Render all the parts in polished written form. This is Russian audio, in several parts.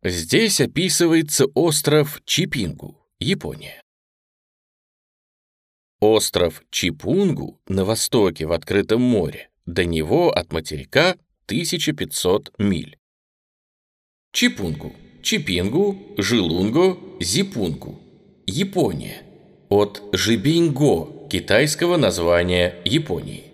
Здесь описывается остров Чипингу, Япония. Остров Чипунгу на востоке в открытом море, до него от материка 1500 миль. Чипунгу, Чипингу, Жилунго, Зипунгу, Япония. От Жибинго, китайского названия Японии.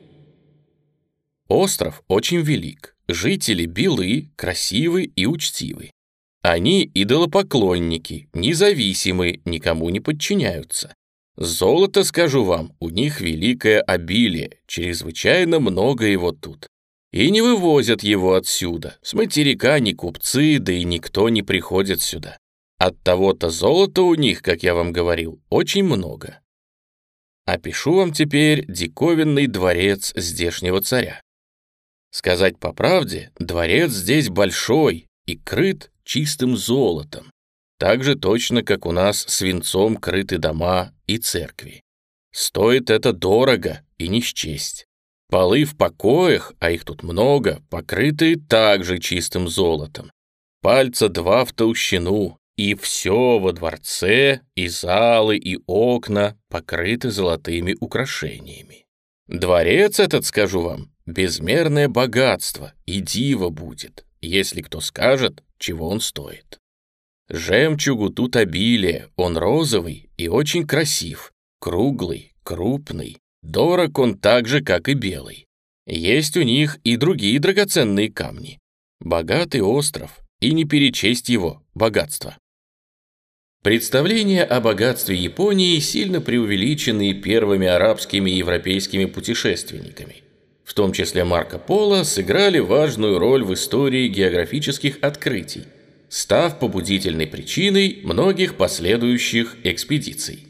Остров очень велик, жители белы, красивы и учтивы. Они идолопоклонники, независимы, никому не подчиняются. Золото, скажу вам, у них великое обилие, чрезвычайно много его тут. И не вывозят его отсюда, с материка ни купцы, да и никто не приходит сюда. От того-то золота у них, как я вам говорил, очень много. Опишу вам теперь диковинный дворец здешнего царя. Сказать по правде, дворец здесь большой и крыт чистым золотом, так же точно, как у нас свинцом крыты дома и церкви. Стоит это дорого и не счесть. Полы в покоях, а их тут много, покрыты также чистым золотом. Пальца 2 в толщину, и все во дворце, и залы, и окна покрыты золотыми украшениями. Дворец этот, скажу вам, безмерное богатство, и диво будет, если кто скажет, чего он стоит. Жемчугу тут обилие, он розовый и очень красив, круглый, крупный, дорог он так же, как и белый. Есть у них и другие драгоценные камни. Богатый остров, и не перечесть его богатство. Представления о богатстве Японии сильно преувеличены первыми арабскими и европейскими путешественниками. В том числе Марко Поло сыграли важную роль в истории географических открытий, став побудительной причиной многих последующих экспедиций.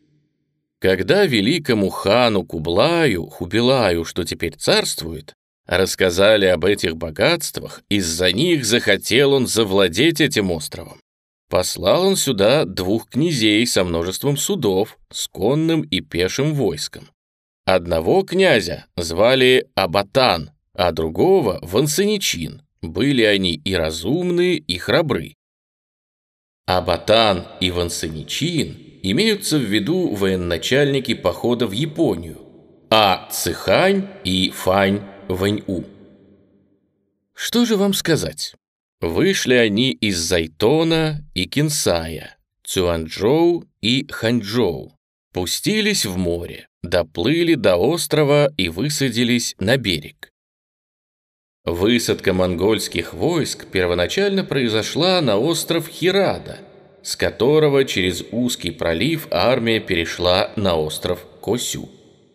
Когда великому хану Хубилаю, что теперь царствует, рассказали об этих богатствах, из-за них захотел он завладеть этим островом. Послал он сюда 2 князей со множеством судов, с конным и пешим войском. Одного князя звали Абатан, а другого — Вансаничин. Были они и разумны, и храбры. Абатан и Вансаничин имеются в виду военачальники похода в Японию, а Цихань и Фань Вэньу. Что же вам сказать? Вышли они из Зайтона и Кинсая, Цюанчжоу и Ханчжоу, пустились в море, доплыли до острова и высадились на берег. Высадка монгольских войск первоначально произошла на остров Хирада, с которого через узкий пролив армия перешла на остров Косю.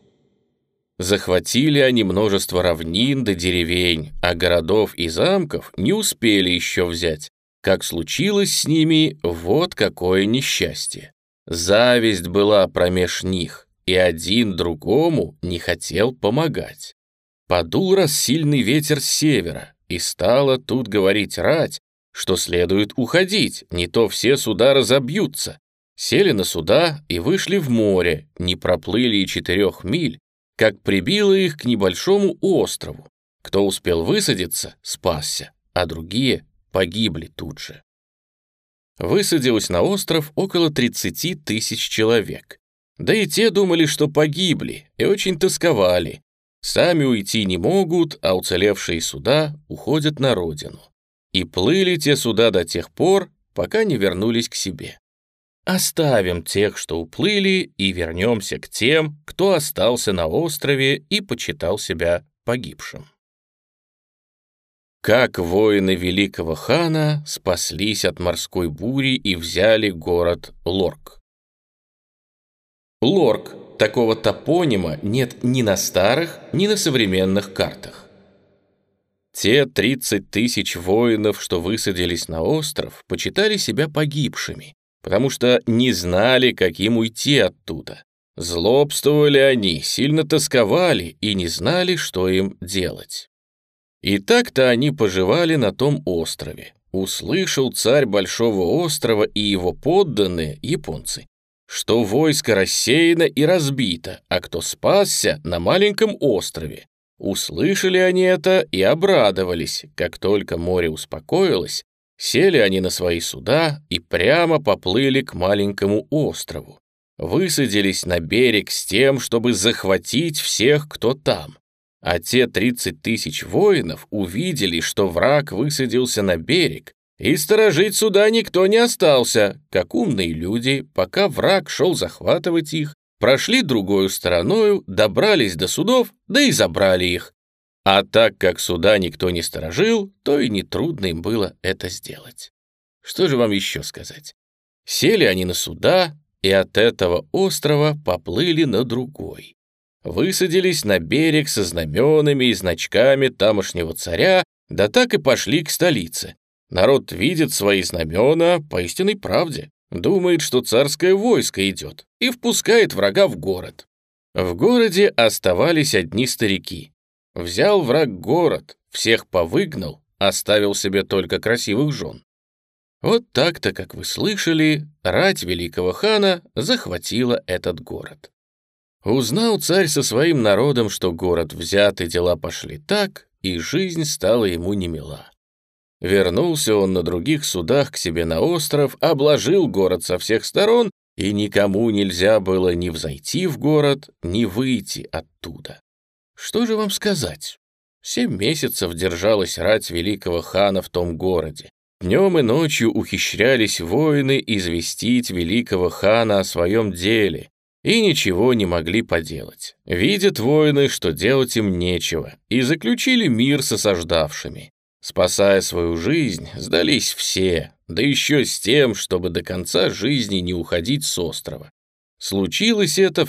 Захватили они множество равнин до деревень, а городов и замков не успели еще взять. Как случилось с ними, вот какое несчастье. Зависть была промеж них, и один другому не хотел помогать. Подул рассильный ветер с севера, и стала тут говорить рать, что следует уходить, не то все суда разобьются. Сели на суда и вышли в море, не проплыли и 4 миль, как прибило их к небольшому острову. Кто успел высадиться, спасся, а другие погибли тут же. Высадилось на остров около 30 тысяч человек. Да и те думали, что погибли, и очень тосковали. Сами уйти не могут, а уцелевшие суда уходят на родину. И плыли те суда до тех пор, пока не вернулись к себе. Оставим тех, что уплыли, и вернемся к тем, кто остался на острове и почитал себя погибшим. Как воины великого хана спаслись от морской бури и взяли город Лорк. Лорк, такого топонима нет ни на старых, ни на современных картах. Те 30 тысяч воинов, что высадились на остров, почитали себя погибшими, потому что не знали, каким уйти оттуда. Злобствовали они, сильно тосковали и не знали, что им делать. И так-то они поживали на том острове. Услышал царь Большого острова и его подданные, японцы, что войско рассеяно и разбито, а кто спасся на маленьком острове. Услышали они это и обрадовались. Как только море успокоилось, Сели они на свои суда и прямо поплыли к маленькому острову. Высадились на берег с тем, чтобы захватить всех, кто там. А те 30 тысяч воинов увидели, что враг высадился на берег, и сторожить суда никто не остался, как умные люди, пока враг шел захватывать их, прошли другою стороною, добрались до судов, да и забрали их. А так как суда никто не сторожил, то и нетрудно им было это сделать. Что же вам еще сказать? Сели они на суда, и от этого острова поплыли на другой. Высадились на берег со знаменами и значками тамошнего царя, да так и пошли к столице. Народ видит свои знамена по истинной правде, думает, что царское войско идет, и впускает врага в город. В городе оставались одни старики. Взял враг город, всех повыгнал, оставил себе только красивых жен. Вот так-то, как вы слышали, рать великого хана захватила этот город. Узнал царь со своим народом, что город взят и дела пошли так, и жизнь стала ему немила. Вернулся он на других судах к себе на остров, обложил город со всех сторон, и никому нельзя было ни взойти в город, ни выйти оттуда. Что же вам сказать? 7 месяцев держалась рать великого хана в том городе. Днем и ночью ухищрялись воины известить великого хана о своем деле, и ничего не могли поделать. Видят воины, что делать им нечего, и заключили мир с осаждавшими. Спасая свою жизнь, сдались все, да еще с тем, чтобы до конца жизни не уходить с острова. Случилось это в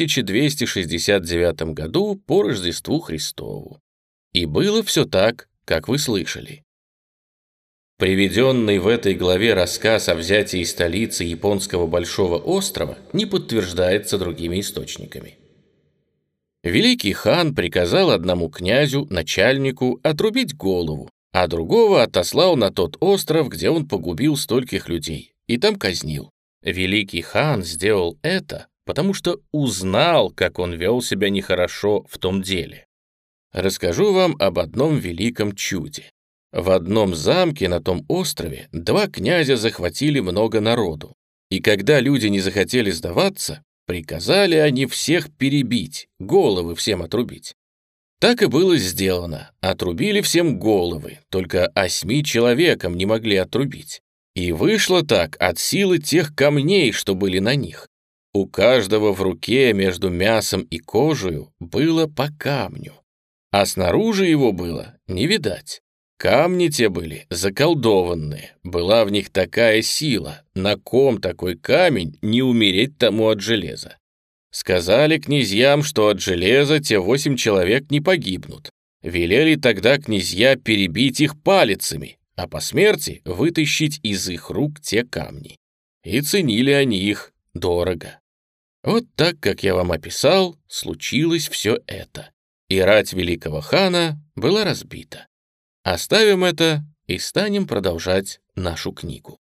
1269 году по Рождеству Христову. И было все так, как вы слышали. Приведенный в этой главе рассказ о взятии столицы японского большого острова не подтверждается другими источниками. Великий хан приказал одному князю, начальнику, отрубить голову, а другого отослал на тот остров, где он погубил стольких людей, и там казнил. Великий хан сделал это, потому что узнал, как он вел себя нехорошо в том деле. Расскажу вам об одном великом чуде. В одном замке на том острове 2 князя захватили много народу, и когда люди не захотели сдаваться, приказали они всех перебить, головы всем отрубить. Так и было сделано, отрубили всем головы, только 8 человекам не могли отрубить. И вышло так от силы тех камней, что были на них. У каждого в руке между мясом и кожей было по камню, а снаружи его было не видать. Камни те были заколдованные, была в них такая сила, на ком такой камень, не умереть тому от железа. Сказали князьям, что от железа те 8 человек не погибнут. Велели тогда князья перебить их палицами, а по смерти вытащить из их рук те камни. И ценили они их дорого. Вот так, как я вам описал, случилось все это. И рать великого хана была разбита. Оставим это и станем продолжать нашу книгу.